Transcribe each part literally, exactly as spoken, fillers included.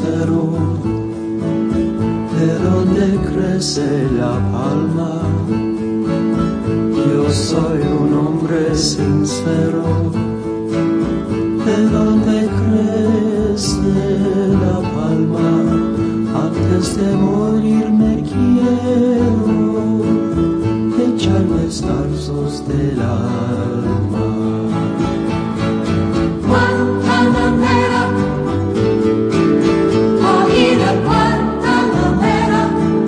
sincero, de donde crece la palma. Yo soy un hombre sincero, de donde crece la palma. Antes de morir me quiero echarme zarzos del alma. Guantanamera, oída Guantanamera,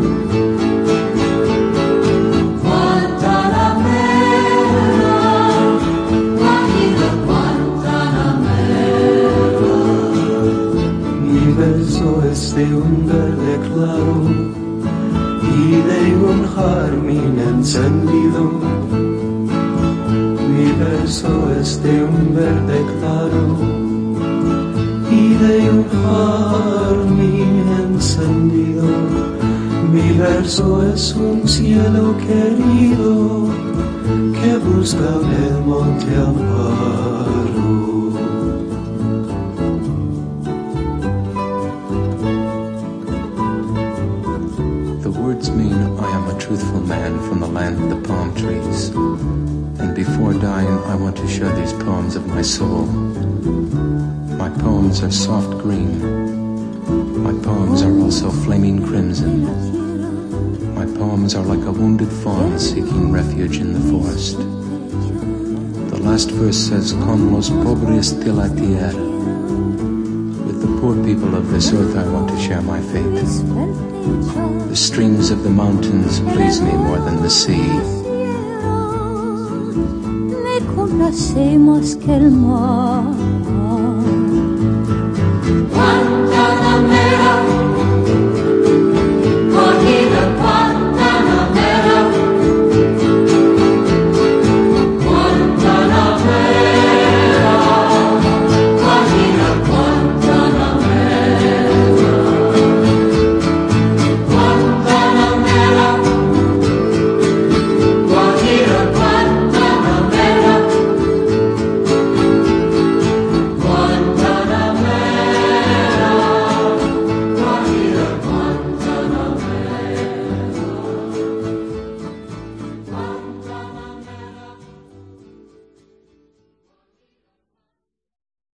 Guantanamera, oída Guantanamera. Mi verso es de un verde claro y de un jazmín encendido. Mi verso es de un verde claro y de un jazmín encendido. Mi verso es un cielo querido que busca en el monte Amparo. The words mean I am a truthful man from the land of the palm trees. And before dying, I want to share these poems of my soul. My poems are soft green. My poems are also flaming crimson. My poems are like a wounded fawn seeking refuge in the forest. The last verse says, Con los pobres de la tierra. With the poor people of this earth, I want to share my fate. The streams of the mountains please me more than the sea. Hacemos que el mar